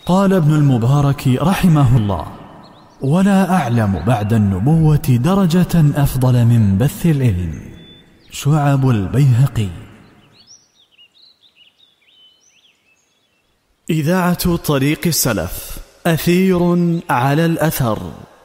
قال ابن المبارك رحمه الله: ولا أعلم بعد النبوة درجة أفضل من بث العلم. شعب البيهقي. إذاعة طريق السلف، أثير على الأثر.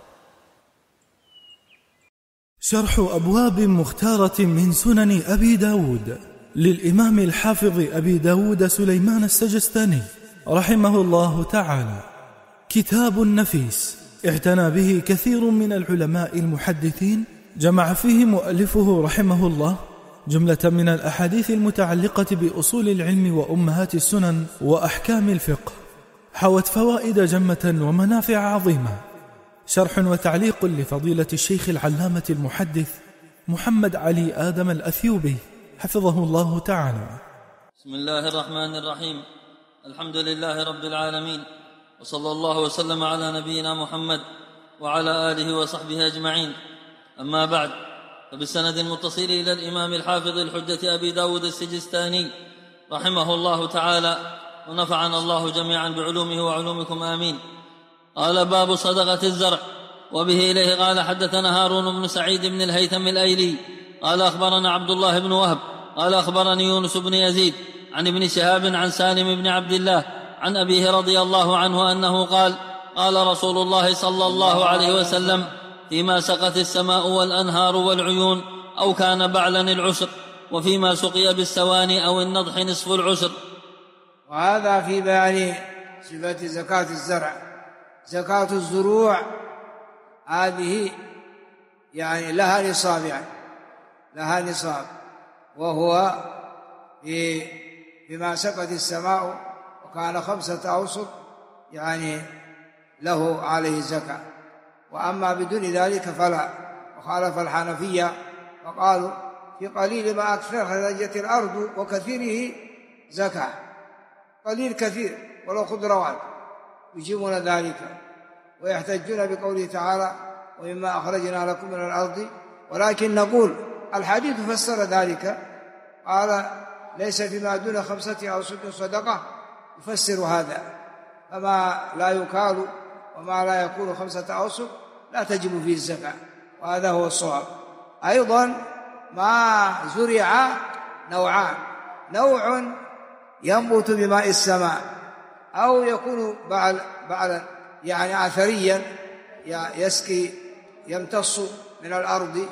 شرح أبواب مختارة من سنن أبي داود للإمام الحافظ أبي داود سليمان السجستاني رحمه الله تعالى. كتاب نفيس اعتنى به كثير من العلماء المحدثين، جمع فيه مؤلفه رحمه الله جملة من الأحاديث المتعلقة بأصول العلم وأمهات السنن وأحكام الفقه، حوت فوائد جمة ومنافع عظيمة. شرح وتعليق لفضيلة الشيخ العلامة المحدث محمد علي آدم الأثيوبي حفظه الله تعالى. بسم الله الرحمن الرحيم. الحمد لله رب العالمين، وصلى الله وسلم على نبينا محمد وعلى آله وصحبه أجمعين. أما بعد، فبالسند المتصل إلى الإمام الحافظ الحجة أبي داود السجستاني رحمه الله تعالى، ونفعنا الله جميعا بعلومه وعلومكم آمين. قال: باب صدقة الزرع. وبه إليه قال: حدثنا هارون بن سعيد بن الهيثم الأيلي قال: أخبرنا عبد الله بن وهب قال: أخبرني يونس بن يزيد عن ابن شهاب عن سالم بن عبد الله عن أبيه رضي الله عنه أنه قال: قال رسول الله صلى الله عليه وسلم: فيما سقت السماء والأنهار والعيون أو كان بعلا العشر، وفيما سقي بالسواني أو النضح نصف العشر. وهذا في بيان صفة زكاة الزرع. زكاة الزروع هذه يعني لها نصاب، وهو بما سقت السماء وكان 5 أوسق يعني له عليه زكاة، وأما بدون ذلك فلا. وخالف الحنفية فقالوا: في قليل ما أكثر خرجت الأرض وكثيره زكاة. قليل كثير ولو خضروات يجيبون ذلك، ويحتجون بقوله تعالى: ومما أخرجنا لكم من الأرض. ولكن نقول الحديث فسر ذلك، قال: ليس فيما دون 5 أوسق صدقة، يفسر هذا. فما لا يكال وما لا يكون 5 أوسق لا تجب فيه الزكاة، وهذا هو الصواب. أيضا ما زرع نوعان: نوع ينبت بماء السماء، أو يكون بعلا يعني أثريا يسقي يمتص من الأرض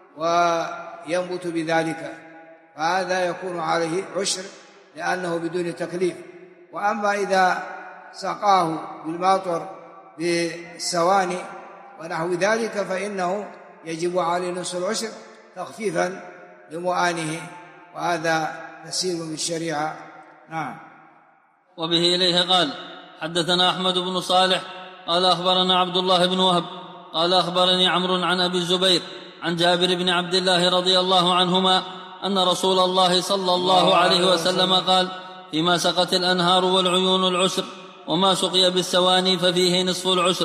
وينبت بذلك، فهذا يكون عليه عشر لأنه بدون تكليف. وأما إذا سقاه بالمطر بالسواني ونحو ذلك فإنه يجب عليه نصف العشر تخفيفا لمؤانه، وهذا تسير بالشريعة. نعم. وبه إليه قال: حدثنا أحمد بن صالح قال: أخبرنا عبد الله بن وهب قال: أخبرني عمرو عن أبي الزبير عن جابر بن عبد الله رضي الله عنهما أن رسول الله صلى الله عليه وسلم قال: فيما سقت الأنهار والعيون العشر، وما سقي بالسواني ففيه نصف العشر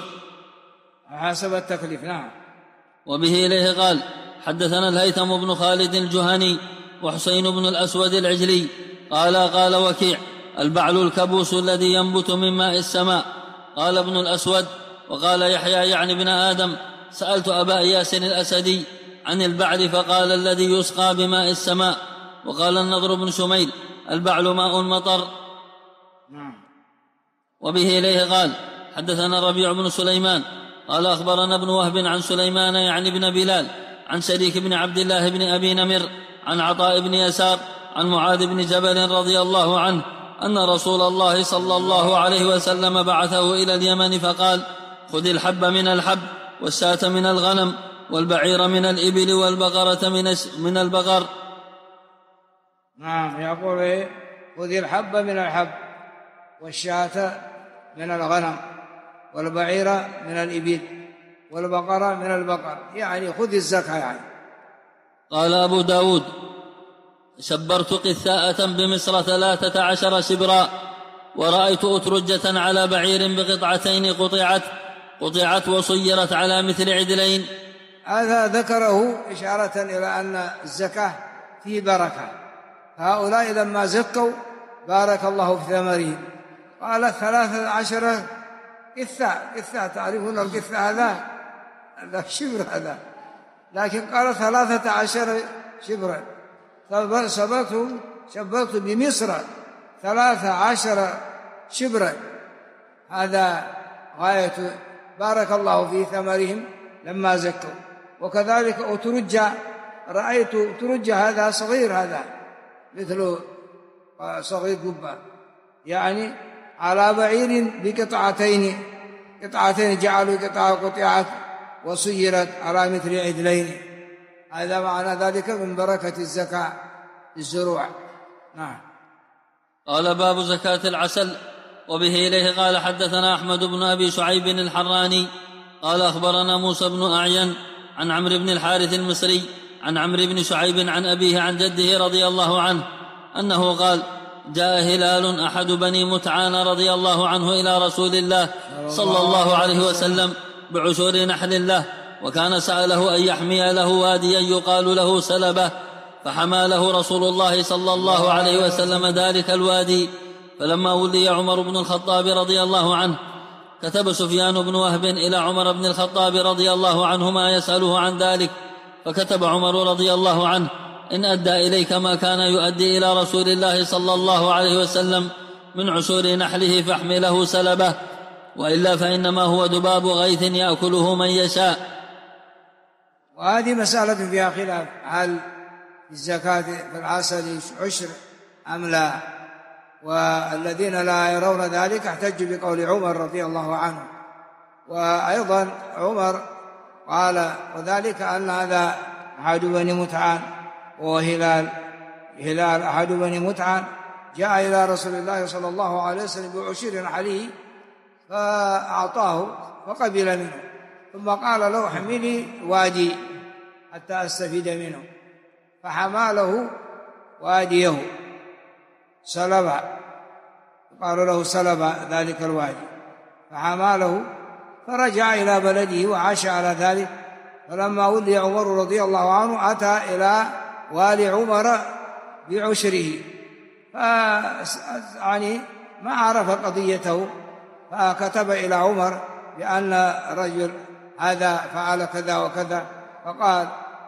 حسب التكليف. نعم. وبه إليه قال: حدثنا الهيثم بن خالد الجهني وحسين بن الأسود العجلي قال وكيع: البعل الكبوس الذي ينبت من ماء السماء. قال ابن الأسود: وقال يحيى يعني ابن آدم: سألت أبا إياس الأسدي عن البعل فقال: الذي يسقى بماء السماء. وقال النضر بن شميل: البعل ماء المطر. وبه إليه قال: حدثنا ربيع بن سليمان قال: أخبرنا ابن وهب عن سليمان يعني بن بلال عن شريك بن عبد الله بن أبي نمر عن عطاء بن يسار عن معاذ بن جبل رضي الله عنه أن رسول الله صلى الله عليه وسلم بعثه إلى اليمن فقال: خذ الحب من الحب، والشاة من الغنم، والبعير من الإبل، والبقرة من البقر. نعم. يقول: خذ الحب من الحب، والشاة من الغنم، والبعير من الإبل، والبقرة من البقر، يعني خذ الزكاة يعني. قال أبو داود: شبرت قثاءة بمصر 13 شبرا، ورأيت أترجة على بعير بقطعتين قطعت وصيرت على مثل عدلين. هذا ذكره إشارة إلى أن الزكاة فيه بركة. هؤلاء لما زكوا بارك الله في ثمرهم، قال 13 قثة تعرفون القثة هذا شبر هذا، لكن قال 13 شبرا. شبرت بمصر 13 شبرا. هذا غاية بارك الله في ثمرهم لما زكوا. وكذلك أترجى، رأيت أترجى هذا صغير، هذا مثل صغير قبة، يعني على بعير بقطعتين جعلوا قطعات وصيرت على مثل عدلين. هذا معنى ذلك من بركة الزكاة الزروع. نعم. قال باب زكاة العسل. وبه إليه قال حدثنا أحمد بن أبي شعيب الحراني قال أخبرنا موسى بن أعين عن عمرو بن الحارث المصري عن عمرو بن شعيب عن أبيه عن جده رضي الله عنه أنه قال جاء هلال أحد بني متعان رضي الله عنه إلى رسول الله صلى الله عليه وسلم بعشور نحل له، وكان سأله أن يحمي له واديا يقال له سلبة، فحمى له رسول الله صلى الله عليه وسلم ذلك الوادي. فلما ولي عمر بن الخطاب رضي الله عنه كتب سفيان بن وهب إلى عمر بن الخطاب رضي الله عنهما يسأله عن ذلك، فكتب عمر رضي الله عنه إن أدى إليك ما كان يؤدي إلى رسول الله صلى الله عليه وسلم من عشور نحله فاحمله سلبه، وإلا فإنما هو دباب غيث يأكله من يشاء. وهذه مسألة فيها خلاف، هل الزكاة في العسل عشر أم لا؟ والذين لا يرون ذلك احتجوا بقول عمر رضي الله عنه. وأيضا عمر قال وذلك أن هذا أحد بني متعان، وهلال أحد بني متعان جاء إلى رسول الله صلى الله عليه وسلم بعشر عليه فأعطاه فقبل منه، ثم قال له حملي وادي حتى أستفيد منه، فحمى له واديه سلبا، قالوا له سلبا ذلك الوادي، فحمى له فرجع إلى بلده وعاش على ذلك. فلما ولي عمر رضي الله عنه أتى إلى والي عمر بعشره، يعني ما عرف قضيته، فكتب إلى عمر بأن الرجل هذا فعل كذا وكذا، فقال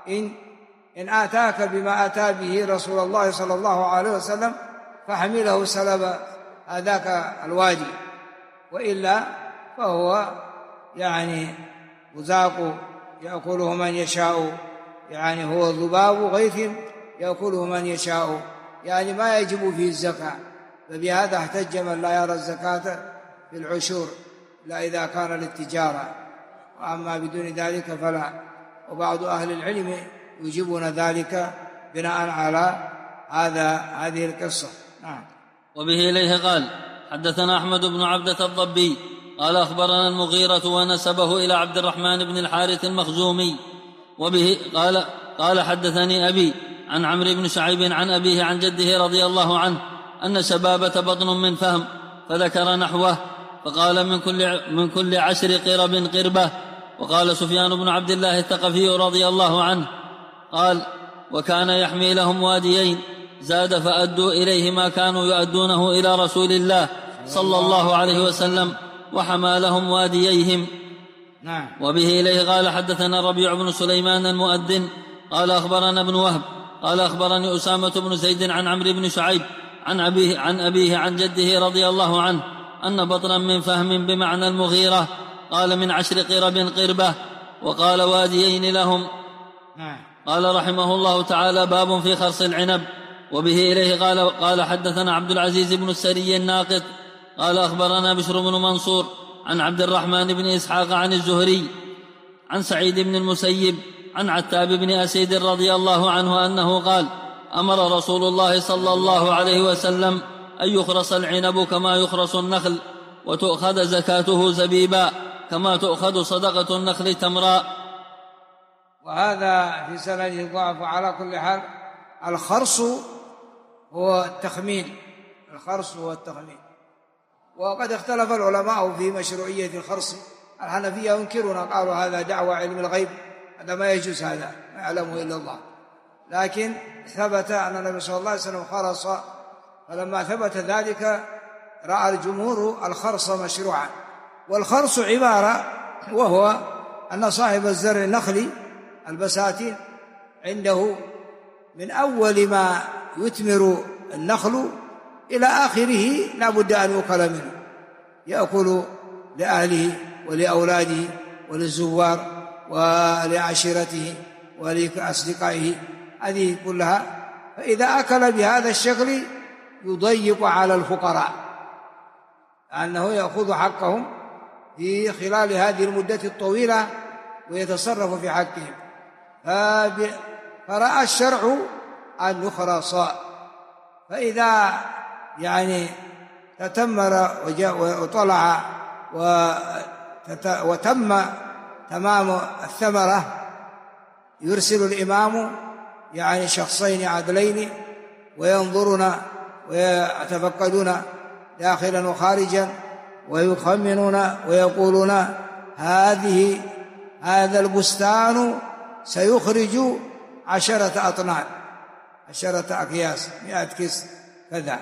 إن آتاك بما أتى به رسول الله صلى الله عليه وسلم فحمله سلب هذاك الوادي، وإلا فهو يعني وزاق يأكله من يشاء، يعني هو ذباب غيث يأكله من يشاء، يعني ما يجب فيه الزكاة. فبهذا احتج من لا يرى الزكاة في العشور لا إذا كان للتجارة، وأما بدون ذلك فلا. وبعض أهل العلم يجيبون ذلك بناء على هذه القصة. نعم. وبه إليه قال حدثنا أحمد بن عبدة الضبي قال أخبرنا المغيرة ونسبه إلى عبد الرحمن بن الحارث المخزومي. وبه قال حدثني أبي عن عمرو بن شعيب عن أبيه عن جده رضي الله عنه أن شبابة بطن من فهم، فذكر نحوه، فقال من كل 10 قرب قربة. وقال سفيان بن عبد الله الثقفي رضي الله عنه قال وكان يحمي لهم واديين، زاد فأدوا إليه ما كانوا يؤدونه إلى رسول الله صلى الله عليه وسلم، وحمى لهم وادييهم. نعم. وبه إليه قال حدثنا الربيع بن سليمان المؤذن قال أخبرنا ابن وهب قال أخبرني أسامة بن زيد عن عمرو بن شعيب عن أبيه عن جده رضي الله عنه أن بطنا من فهم بمعنى المغيرة قال من 10 قرب قربة، وقال واديين لهم. قال رحمه الله تعالى باب في خرص العنب. وبه إليه قال حدثنا عبد العزيز بن السري الناقد قال أخبرنا بشر بن منصور عن عبد الرحمن بن إسحاق عن الزهري عن سعيد بن المسيب عن عتاب بن أسيد رضي الله عنه أنه قال أمر رسول الله صلى الله عليه وسلم أن يخرص العنب كما يخرص النخل، وتؤخذ زكاته زبيبا كما تؤخذ صدقة النخل تمراء. وهذا في سنده ضعف. على كل حال الخرص هو التخمين، وقد اختلف العلماء في مشروعية الخرص. الحنفية ينكرون، قالوا هذا دعوى علم الغيب، هذا ما يجوز، هذا ما يعلمه إلا الله. لكن ثبت أن النبي صلى الله عليه وسلم خرص، فلما ثبت ذلك رأى الجمهور الخرص مشروعا. والخرص عبارة وهو أن صاحب الزرع النخلي البساتين عنده من أول ما يثمر النخل إلى آخره لا بد أن يؤكل منه، يأكل لأهله ولأولاده وللزوار ولعشيرته ولأصدقائه، هذه كلها. فإذا أكل بهذا الشكل يضيق على الفقراء، لأنه يأخذ حقهم في خلال هذه المدة الطويلة ويتصرف في حقهم. فرأى الشرع أن يخرص، فإذا يعني تتمر وطلع وتم تمام الثمرة يرسل الإمام يعني شخصين عدلين وينظرون ويتفقدون داخلا وخارجا ويخمنون ويقولون هذا البستان سيخرج 10 أطنان 10 أكياس 100 كيس كذا،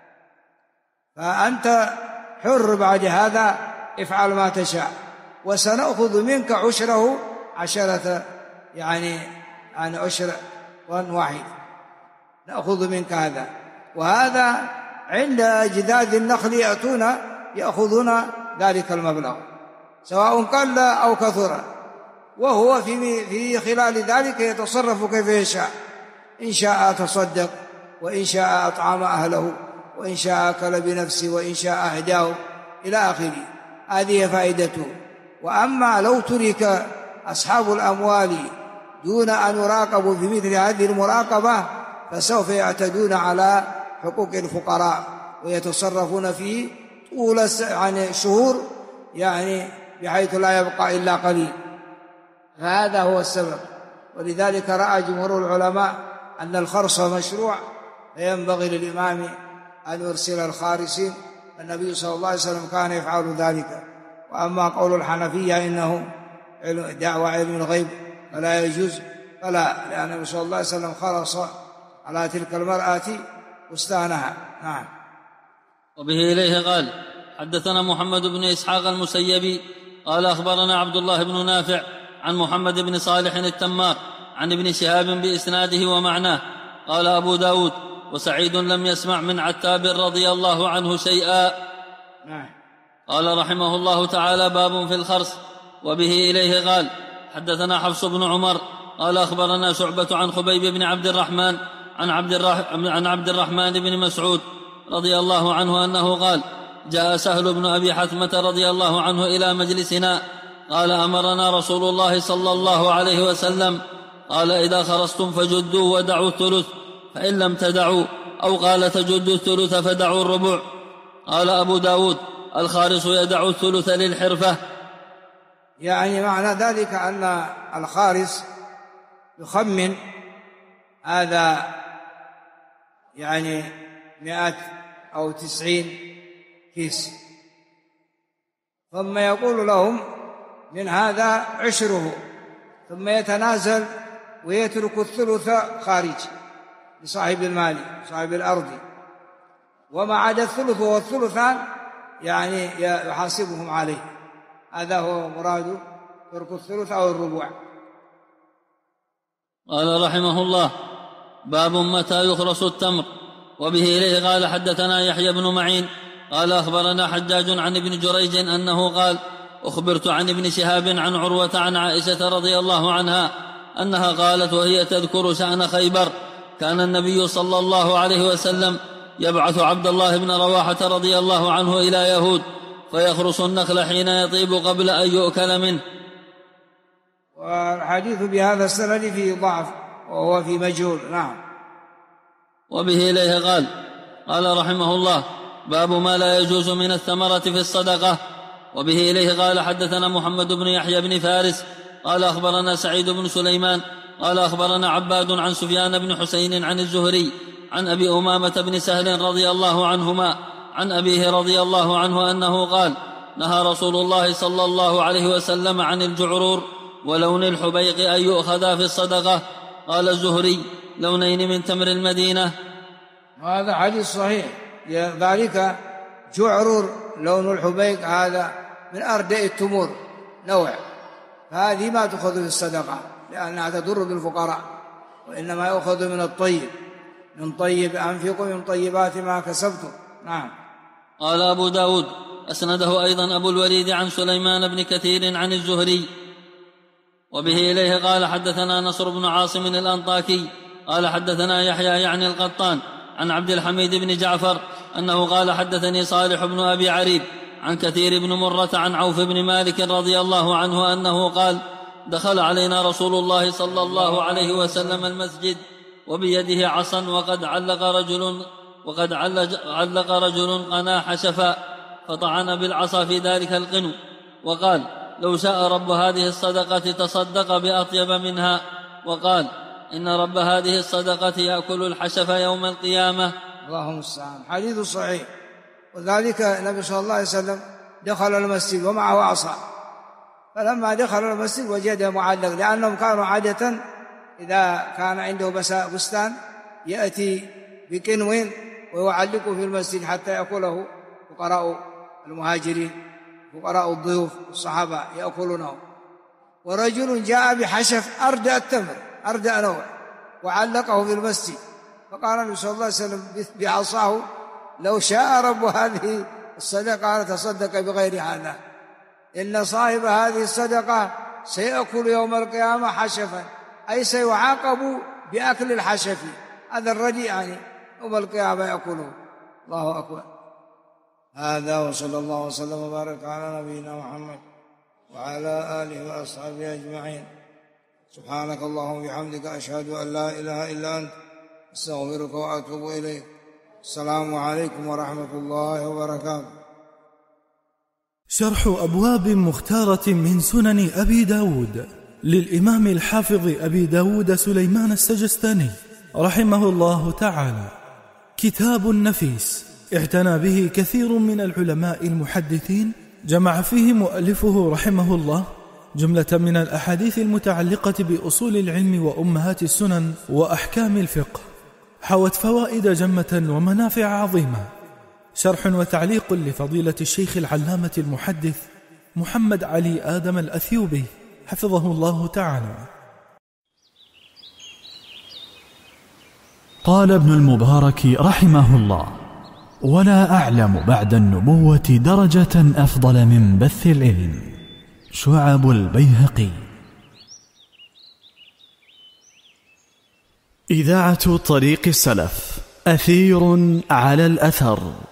فأنت حر بعد هذا افعل ما تشاء، وسنأخذ منك عشره 10 يعني عشر واحد نأخذ منك هذا. وهذا عند جداد النخل يأخذون ذلك المبلغ سواء قل أو كثر، وهو في خلال ذلك يتصرف كيف يشاء، إن شاء تصدق، وإن شاء أطعم أهله، وإن شاء أكل بنفسه، وإن شاء أهداه إلى آخره. هذه فائدته. وأما لو ترك أصحاب الأموال دون أن يراقبوا في مثل هذه المراقبة فسوف يعتدون على حقوق الفقراء ويتصرفون فيه طول شهور يعني بحيث لا يبقى إلا قليل. فهذا هو السبب. ولذلك رأى جمهور العلماء أن الخرص مشروع، فينبغي للإمام أن يرسل الخارسين. النبي صلى الله عليه وسلم كان يفعل ذلك. وأما قول الحنفية إنه دعوى علم الغيب فلا يجوز، فلا، لأن النبي صلى الله عليه وسلم خرص على تلك المرأة بستانها. نعم. وبه إليه قال حدثنا محمد بن إسحاق المسيبي قال أخبرنا عبد الله بن نافع عن محمد بن صالح التمار عن ابن شهاب بإسناده ومعناه. قال أبو داود وسعيد لم يسمع من عتاب رضي الله عنه شيئا. قال رحمه الله تعالى باب في الخرص. وبه إليه قال حدثنا حفص بن عمر قال أخبرنا شعبة عن خبيب بن عبد الرحمن عن عبد الرحمن بن مسعود رضي الله عنه أنه قال جاء سهل بن أبي حثمة رضي الله عنه إلى مجلسنا قال أمرنا رسول الله صلى الله عليه وسلم قال إذا خرصتم فجدوا ودعوا الثلث، فإن لم تدعوا، أو قال تجدوا الثلث فدعوا الربع. قال أبو داود الخارص يدع الثلث للحرفة. يعني معنى ذلك أن الخارص يخمن هذا يعني 100 أو 90 كيس، ثم يقول لهم من هذا عشره، ثم يتنازل ويترك الثلث خارج لصاحب المال صاحب الأرض، وما عدا الثلث والثلثان يعني يحاسبهم عليه. هذا هو مراد ترك الثلث أو الربع. قال رحمه الله باب متى يخرص التمر. وبه إليه قال حدثنا يحيى بن معين قال أخبرنا حجاج عن ابن جريج أنه قال أخبرت عن ابن شهاب عن عروة عن عائشة رضي الله عنها أنها قالت وهي تذكر شأن خيبر كان النبي صلى الله عليه وسلم يبعث عبد الله بن رواحة رضي الله عنه إلى يهود فيخرص النخل حين يطيب قبل أن يؤكل منه. والحديث بهذا السند فيه ضعف وهو في مجهول. نعم. وبه إليه قال رحمه الله باب ما لا يجوز من الثمرة في الصدقة. وبه إليه قال حدثنا محمد بن يحيى بن فارس قال أخبرنا سعيد بن سليمان قال أخبرنا عباد عن سفيان بن حسين عن الزهري عن أبي أمامة بن سهل رضي الله عنهما عن أبيه رضي الله عنه أنه قال نهى رسول الله صلى الله عليه وسلم عن الجعرور ولون الحبيق أن يؤخذا في الصدقة. قال الزهري لونين من تمر المدينة. وهذا حديث صحيح، ذلك جعرر لون الحبيك هذا من أردأ التمور نوع، هذه ما تأخذ في الصدقة لأنها تضر بالفقراء، وإنما يأخذ من الطيب، من طيب أنفقوا من طيبات ما كسبتم. نعم. قال أبو داود أسنده أيضا أبو الوليد عن سليمان بن كثير عن الزهري وبه إليه قال حدثنا نصر بن عاصم الأنطاكي قال حدثنا يحيى يعني القطان عن عبد الحميد بن جعفر أنه قال حدثني صالح بن أبي عريب عن كثير بن مرة عن عوف بن مالك رضي الله عنه أنه قال دخل علينا رسول الله صلى الله عليه وسلم المسجد وبيده عصا وقد علق رجل قناح شفاء فطعن بالعصا في ذلك القنو وقال لو شاء رب هذه الصدقة تصدق بأطيب منها، وقال إن رب هذه الصدقة يأكل الحشف يوم القيامة. اللهم المستعان. حديث صحيح. وذلك النبي صلى الله عليه وسلم دخل المسجد ومعه عصا، فلما دخل المسجد وجده معلق، لأنهم كانوا عادة إذا كان عنده بستان يأتي بكنو ويعلقه في المسجد حتى يأكله فقراء المهاجرين، فقراء الضيوف الصحابة يأكلونه. ورجل جاء بحشف أردأ التمر، أردأ نوع، وعلقه في المسجد، فقال النبي صلى الله عليه وسلم بعصاه لو شاء رب هذه الصدقة تصدق بغير هذا، إن صاحب هذه الصدقة سيأكل يوم القيامة حشفا، أي سيعاقب بأكل الحشف، هذا الرديء يعني يوم القيامة يأكله. الله أكبر. هذا وصلى الله وسلم وبارك على نبينا محمد وعلى آله وأصحابه أجمعين. سبحانك اللهم وبحمدك أشهد أن لا إله إلا أنت أستغفرك وأتوب إليك. السلام عليكم ورحمة الله وبركاته. شرح أبواب مختارة من سنن أبي داود للإمام الحافظ أبي داود سليمان السجستاني رحمه الله تعالى، كتاب نفيس اعتنى به كثير من العلماء المحدثين، جمع فيه مؤلفه رحمه الله جملة من الأحاديث المتعلقة بأصول العلم وأمهات السنن وأحكام الفقه، حوت فوائد جمة ومنافع عظيمة. شرح وتعليق لفضيلة الشيخ العلامة المحدث محمد علي آدم الأثيوبي حفظه الله تعالى. قال ابن المبارك رحمه الله: ولا أعلم بعد النبوة درجة أفضل من بث العلم. شعب البيهقي. إذاعة طريق السلف، أثير على الأثر.